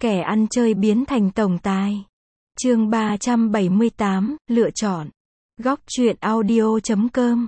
Kẻ ăn chơi biến thành tổng tài. Chương 378, lựa chọn. Góc truyện audio.com.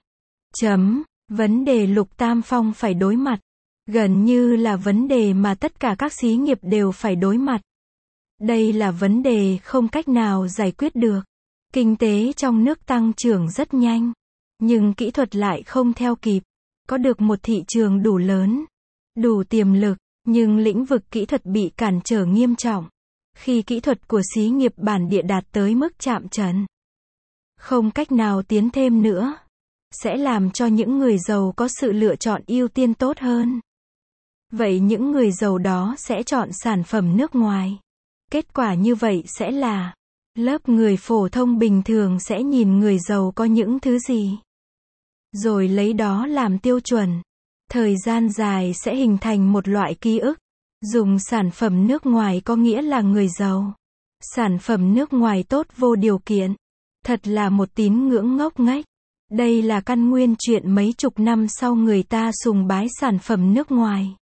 Vấn đề Lục Tam Phong phải đối mặt. Gần như là vấn đề mà tất cả các xí nghiệp đều phải đối mặt. Đây là vấn đề không cách nào giải quyết được. Kinh tế trong nước tăng trưởng rất nhanh, nhưng kỹ thuật lại không theo kịp. Có được một thị trường đủ lớn, đủ tiềm lực, nhưng lĩnh vực kỹ thuật bị cản trở nghiêm trọng. Khi kỹ thuật của xí nghiệp bản địa đạt tới mức chạm trần, không cách nào tiến thêm nữa, sẽ làm cho những người giàu có sự lựa chọn ưu tiên tốt hơn. Vậy những người giàu đó sẽ chọn sản phẩm nước ngoài. Kết quả như vậy sẽ là, lớp người phổ thông bình thường sẽ nhìn người giàu có những thứ gì, rồi lấy đó làm tiêu chuẩn. Thời gian dài sẽ hình thành một loại ký ức. Dùng sản phẩm nước ngoài có nghĩa là người giàu. Sản phẩm nước ngoài tốt vô điều kiện. Thật là một tín ngưỡng ngốc nghếch. Đây là căn nguyên chuyện mấy chục năm sau người ta sùng bái sản phẩm nước ngoài.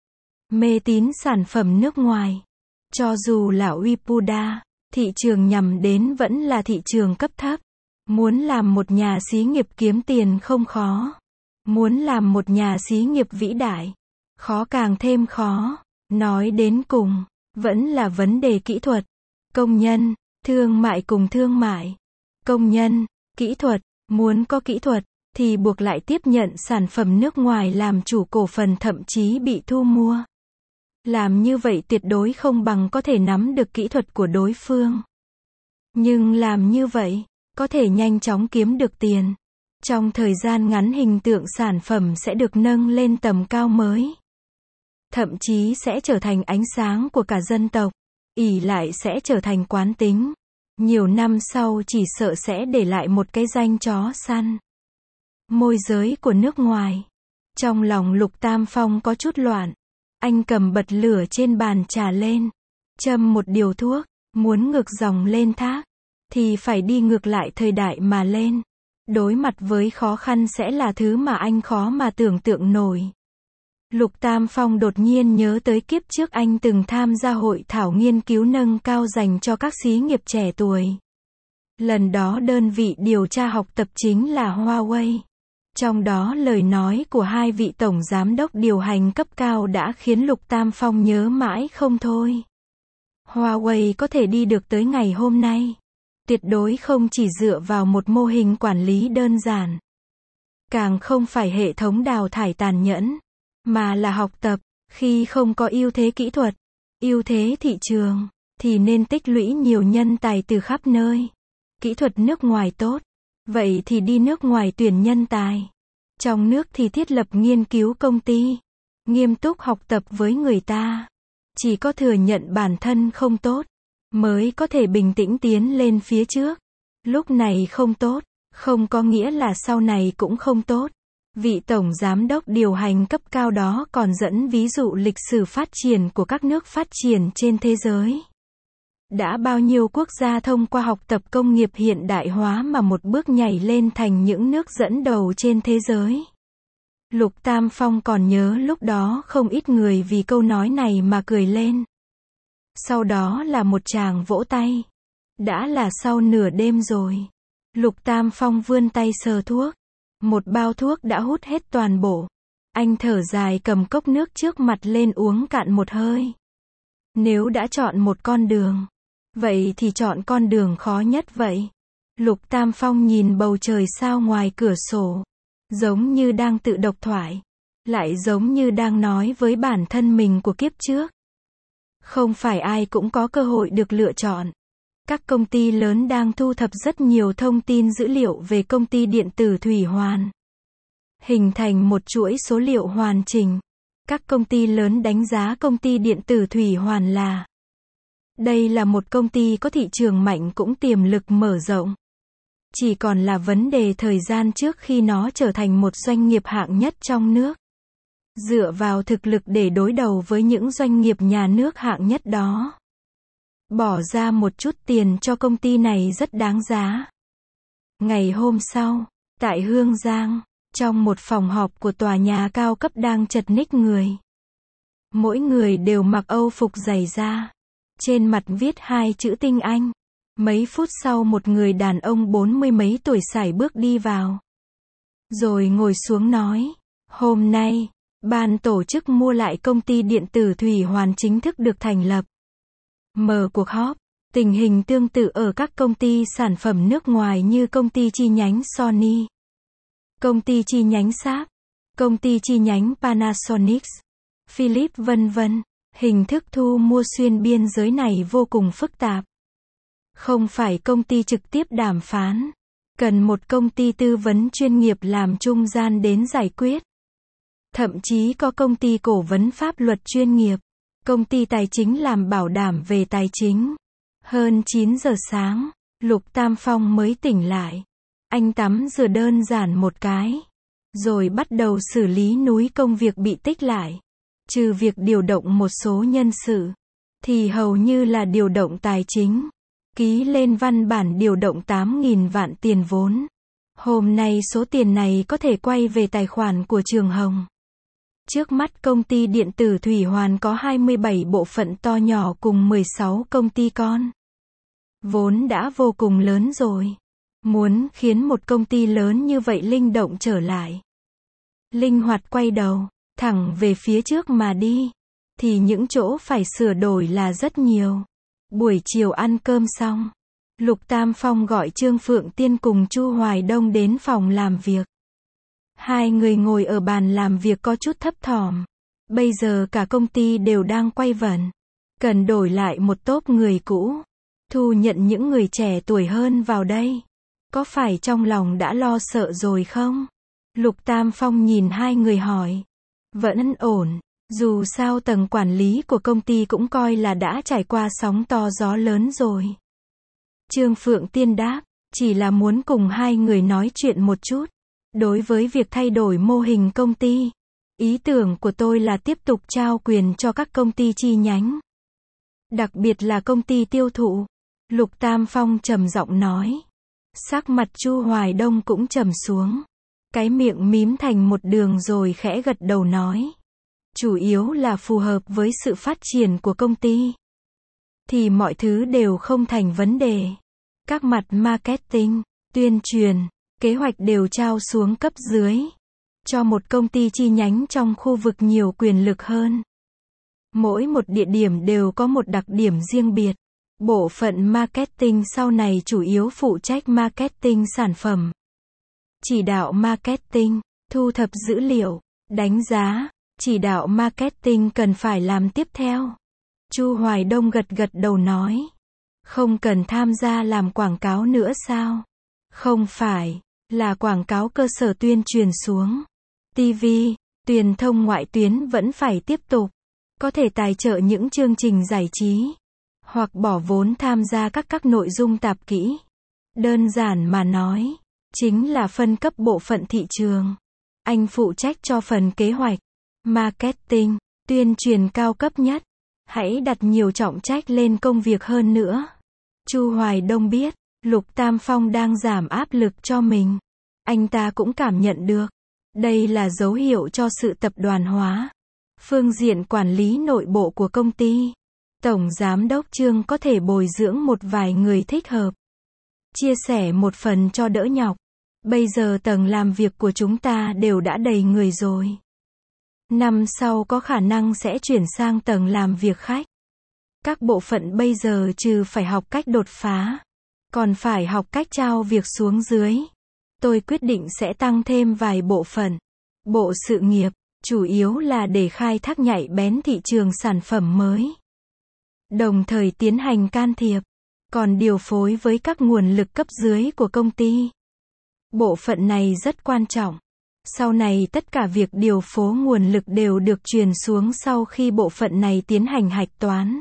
Mê tín sản phẩm nước ngoài. Cho dù là Wipuda, thị trường nhằm đến vẫn là thị trường cấp thấp. Muốn làm một nhà xí nghiệp kiếm tiền không khó. Muốn làm một nhà xí nghiệp vĩ đại, khó càng thêm khó. Nói đến cùng, vẫn là vấn đề kỹ thuật. Công nhân, thương mại cùng thương mại. Công nhân, kỹ thuật, muốn có kỹ thuật, thì buộc lại tiếp nhận sản phẩm nước ngoài làm chủ cổ phần thậm chí bị thu mua. Làm như vậy tuyệt đối không bằng có thể nắm được kỹ thuật của đối phương. Nhưng làm như vậy, có thể nhanh chóng kiếm được tiền. Trong thời gian ngắn hình tượng sản phẩm sẽ được nâng lên tầm cao mới. Thậm chí sẽ trở thành ánh sáng của cả dân tộc. Ỷ lại sẽ trở thành quán tính. Nhiều năm sau chỉ sợ sẽ để lại một cái danh chó săn. Môi giới của nước ngoài. Trong lòng Lục Tam Phong có chút loạn. Anh cầm bật lửa trên bàn trà lên. Châm một điều thuốc. Muốn ngược dòng lên thác, thì phải đi ngược lại thời đại mà lên. Đối mặt với khó khăn sẽ là thứ mà anh khó mà tưởng tượng nổi. Lục Tam Phong đột nhiên nhớ tới kiếp trước anh từng tham gia hội thảo nghiên cứu nâng cao dành cho các xí nghiệp trẻ tuổi. Lần đó đơn vị điều tra học tập chính là Huawei. Trong đó lời nói của hai vị tổng giám đốc điều hành cấp cao đã khiến Lục Tam Phong nhớ mãi không thôi. Huawei có thể đi được tới ngày hôm nay. Tuyệt đối không chỉ dựa vào một mô hình quản lý đơn giản. Càng không phải hệ thống đào thải tàn nhẫn, mà là học tập. Khi không có ưu thế kỹ thuật, ưu thế thị trường, thì nên tích lũy nhiều nhân tài từ khắp nơi. Kỹ thuật nước ngoài tốt, vậy thì đi nước ngoài tuyển nhân tài. Trong nước thì thiết lập nghiên cứu công ty, nghiêm túc học tập với người ta. Chỉ có thừa nhận bản thân không tốt, mới có thể bình tĩnh tiến lên phía trước. Lúc này không tốt, không có nghĩa là sau này cũng không tốt. Vị tổng giám đốc điều hành cấp cao đó còn dẫn ví dụ lịch sử phát triển của các nước phát triển trên thế giới. Đã bao nhiêu quốc gia thông qua học tập công nghiệp hiện đại hóa mà một bước nhảy lên thành những nước dẫn đầu trên thế giới. Lục Tam Phong còn nhớ lúc đó không ít người vì câu nói này mà cười lên. Sau đó là một tràng vỗ tay. Đã là sau nửa đêm rồi. Lục Tam Phong vươn tay sờ thuốc. Một bao thuốc đã hút hết toàn bộ. Anh thở dài cầm cốc nước trước mặt lên uống cạn một hơi. Nếu đã chọn một con đường, vậy thì chọn con đường khó nhất vậy. Lục Tam Phong nhìn bầu trời sao ngoài cửa sổ. Giống như đang tự độc thoại. Lại giống như đang nói với bản thân mình của kiếp trước. Không phải ai cũng có cơ hội được lựa chọn. Các công ty lớn đang thu thập rất nhiều thông tin dữ liệu về công ty điện tử Thủy Hoàn. Hình thành một chuỗi số liệu hoàn chỉnh. Các công ty lớn đánh giá công ty điện tử Thủy Hoàn là. Đây là một công ty có thị trường mạnh cũng tiềm lực mở rộng. Chỉ còn là vấn đề thời gian trước khi nó trở thành một doanh nghiệp hạng nhất trong nước. Dựa vào thực lực để đối đầu với những doanh nghiệp nhà nước hạng nhất đó. Bỏ ra một chút tiền cho công ty này rất đáng giá. Ngày hôm sau, tại Hương Giang, trong một phòng họp của tòa nhà cao cấp đang chật ních người. Mỗi người đều mặc Âu phục dày da. Trên mặt viết hai chữ tinh Anh. Mấy phút sau một người đàn ông 40 mấy tuổi sải bước đi vào. Rồi ngồi xuống nói, hôm nay, ban tổ chức mua lại công ty điện tử Thủy Hoàn chính thức được thành lập. Mở cuộc họp, tình hình tương tự ở các công ty sản phẩm nước ngoài như công ty chi nhánh Sony, công ty chi nhánh Sharp, công ty chi nhánh Panasonic, Philips vân vân. Hình thức thu mua xuyên biên giới này vô cùng phức tạp. Không phải công ty trực tiếp đàm phán, cần một công ty tư vấn chuyên nghiệp làm trung gian đến giải quyết. Thậm chí có công ty cổ vấn pháp luật chuyên nghiệp, công ty tài chính làm bảo đảm về tài chính. Hơn 9 giờ sáng, Lục Tam Phong mới tỉnh lại. Anh tắm rửa đơn giản một cái, rồi bắt đầu xử lý núi công việc bị tích lại. Trừ việc điều động một số nhân sự, thì hầu như là điều động tài chính. Ký lên văn bản điều động 8.000 vạn tiền vốn. Hôm nay số tiền này có thể quay về tài khoản của Trường Hồng. Trước mắt công ty điện tử Thủy Hoàn có 27 bộ phận to nhỏ cùng 16 công ty con. Vốn đã vô cùng lớn rồi. Muốn khiến một công ty lớn như vậy linh động trở lại, linh hoạt quay đầu, thẳng về phía trước mà đi, thì những chỗ phải sửa đổi là rất nhiều. Buổi chiều ăn cơm xong, Lục Tam Phong gọi Trương Phượng Tiên cùng Chu Hoài Đông đến phòng làm việc. Hai người ngồi ở bàn làm việc có chút thấp thỏm. Bây giờ cả công ty đều đang quay vần, cần đổi lại một tốp người cũ, thu nhận những người trẻ tuổi hơn vào đây. Có phải trong lòng đã lo sợ rồi không? Lục Tam Phong nhìn hai người hỏi. Vẫn ổn, dù sao tầng quản lý của công ty cũng coi là đã trải qua sóng to gió lớn rồi. Trương Phượng Tiên đáp, chỉ là muốn cùng hai người nói chuyện một chút. Đối với việc thay đổi mô hình công ty, ý tưởng của tôi là tiếp tục trao quyền cho các công ty chi nhánh. Đặc biệt là công ty tiêu thụ. Lục Tam Phong trầm giọng nói. Sắc mặt Chu Hoài Đông cũng trầm xuống. Cái miệng mím thành một đường rồi khẽ gật đầu nói. Chủ yếu là phù hợp với sự phát triển của công ty. Thì mọi thứ đều không thành vấn đề. Các mặt marketing, tuyên truyền, kế hoạch đều trao xuống cấp dưới. Cho một công ty chi nhánh trong khu vực nhiều quyền lực hơn. Mỗi một địa điểm đều có một đặc điểm riêng biệt. Bộ phận marketing sau này chủ yếu phụ trách marketing sản phẩm. Chỉ đạo marketing, thu thập dữ liệu, đánh giá, chỉ đạo marketing cần phải làm tiếp theo. Chu Hoài Đông gật gật đầu nói. Không cần tham gia làm quảng cáo nữa sao? Không phải, là quảng cáo cơ sở tuyên truyền xuống. TV, truyền thông ngoại tuyến vẫn phải tiếp tục. Có thể tài trợ những chương trình giải trí. Hoặc bỏ vốn tham gia các nội dung tạp kỹ. Đơn giản mà nói, chính là phân cấp bộ phận thị trường. Anh phụ trách cho phần kế hoạch, marketing, tuyên truyền cao cấp nhất. Hãy đặt nhiều trọng trách lên công việc hơn nữa. Chu Hoài Đông biết, Lục Tam Phong đang giảm áp lực cho mình. Anh ta cũng cảm nhận được. Đây là dấu hiệu cho sự tập đoàn hóa. Phương diện quản lý nội bộ của công ty. Tổng Giám đốc Trương có thể bồi dưỡng một vài người thích hợp. Chia sẻ một phần cho đỡ nhọc. Bây giờ tầng làm việc của chúng ta đều đã đầy người rồi. Năm sau có khả năng sẽ chuyển sang tầng làm việc khách. Các bộ phận bây giờ trừ phải học cách đột phá, còn phải học cách trao việc xuống dưới. Tôi quyết định sẽ tăng thêm vài bộ phận. Bộ sự nghiệp, chủ yếu là để khai thác nhạy bén thị trường sản phẩm mới. Đồng thời tiến hành can thiệp, còn điều phối với các nguồn lực cấp dưới của công ty. Bộ phận này rất quan trọng. Sau này tất cả việc điều phối nguồn lực đều được truyền xuống sau khi bộ phận này tiến hành hạch toán.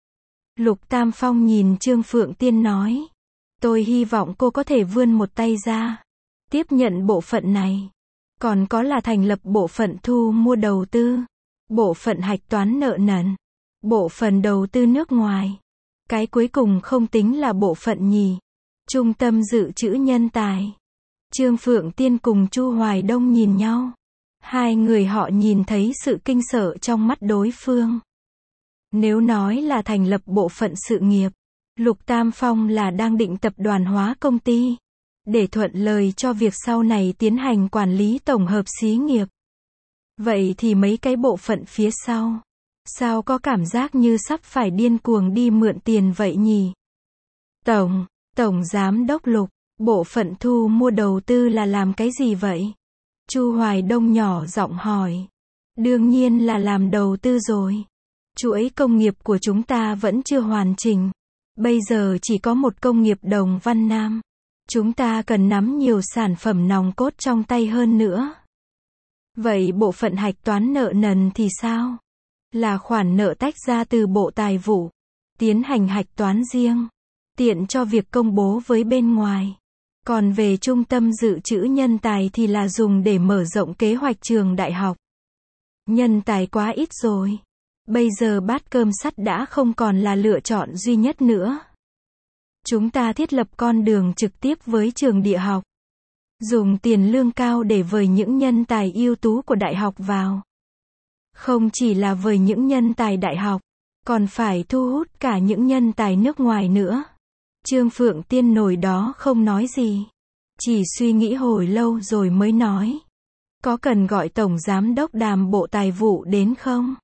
Lục Tam Phong nhìn Trương Phượng Tiên nói. Tôi hy vọng cô có thể vươn một tay ra. Tiếp nhận bộ phận này. Còn có là thành lập bộ phận thu mua đầu tư. Bộ phận hạch toán nợ nần. Bộ phận đầu tư nước ngoài. Cái cuối cùng không tính là bộ phận nhì. Trung tâm dự trữ nhân tài. Trương Phượng Tiên cùng Chu Hoài Đông nhìn nhau. Hai người họ nhìn thấy sự kinh sợ trong mắt đối phương. Nếu nói là thành lập bộ phận sự nghiệp, Lục Tam Phong là đang định tập đoàn hóa công ty, để thuận lời cho việc sau này tiến hành quản lý tổng hợp xí nghiệp. Vậy thì mấy cái bộ phận phía sau, sao có cảm giác như sắp phải điên cuồng đi mượn tiền vậy nhỉ? Tổng Giám đốc Lục, bộ phận thu mua đầu tư là làm cái gì vậy? Chu Hoài Đông nhỏ giọng hỏi. Đương nhiên là làm đầu tư rồi. Chuỗi công nghiệp của chúng ta vẫn chưa hoàn chỉnh. Bây giờ chỉ có một công nghiệp Đồng Văn Nam. Chúng ta cần nắm nhiều sản phẩm nòng cốt trong tay hơn nữa. Vậy bộ phận hạch toán nợ nần thì sao? Là khoản nợ tách ra từ Bộ Tài vụ, tiến hành hạch toán riêng, tiện cho việc công bố với bên ngoài. Còn về trung tâm dự trữ nhân tài thì là dùng để mở rộng kế hoạch trường đại học. Nhân tài quá ít rồi. Bây giờ bát cơm sắt đã không còn là lựa chọn duy nhất nữa. Chúng ta thiết lập con đường trực tiếp với trường địa học. Dùng tiền lương cao để vời những nhân tài ưu tú của đại học vào. Không chỉ là vời những nhân tài đại học, còn phải thu hút cả những nhân tài nước ngoài nữa. Trương Phượng Tiên nổi đó không nói gì. Chỉ suy nghĩ hồi lâu rồi mới nói. Có cần gọi Tổng Giám đốc Đàm Bộ Tài vụ đến không?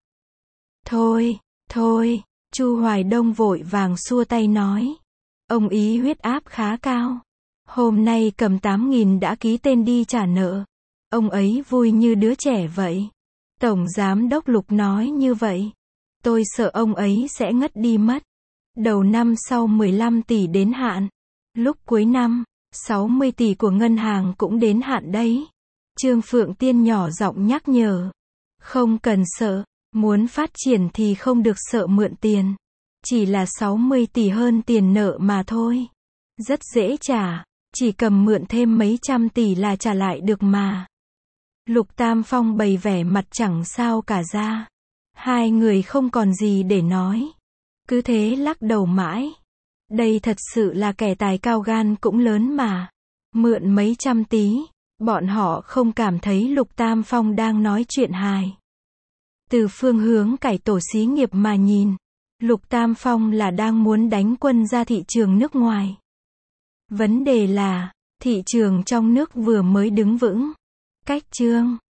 Thôi, Chu Hoài Đông vội vàng xua tay nói. Ông ý huyết áp khá cao. Hôm nay cầm 8.000 đã ký tên đi trả nợ. Ông ấy vui như đứa trẻ vậy. Tổng Giám đốc Lục nói như vậy. Tôi sợ ông ấy sẽ ngất đi mất. Đầu năm sau 15 tỷ đến hạn. Lúc cuối năm, 60 tỷ của ngân hàng cũng đến hạn đấy. Trương Phượng Tiên nhỏ giọng nhắc nhở. Không cần sợ, muốn phát triển thì không được sợ mượn tiền. Chỉ là 60 tỷ hơn tiền nợ mà thôi. Rất dễ trả, chỉ cầm mượn thêm mấy trăm tỷ là trả lại được mà. Lục Tam Phong bày vẻ mặt chẳng sao cả ra. Hai người không còn gì để nói. Cứ thế lắc đầu mãi. Đây thật sự là kẻ tài cao gan cũng lớn mà. Mượn mấy trăm tí, bọn họ không cảm thấy Lục Tam Phong đang nói chuyện hài. Từ phương hướng cải tổ xí nghiệp mà nhìn, Lục Tam Phong là đang muốn đánh quân ra thị trường nước ngoài. Vấn đề là, thị trường trong nước vừa mới đứng vững. Cách chương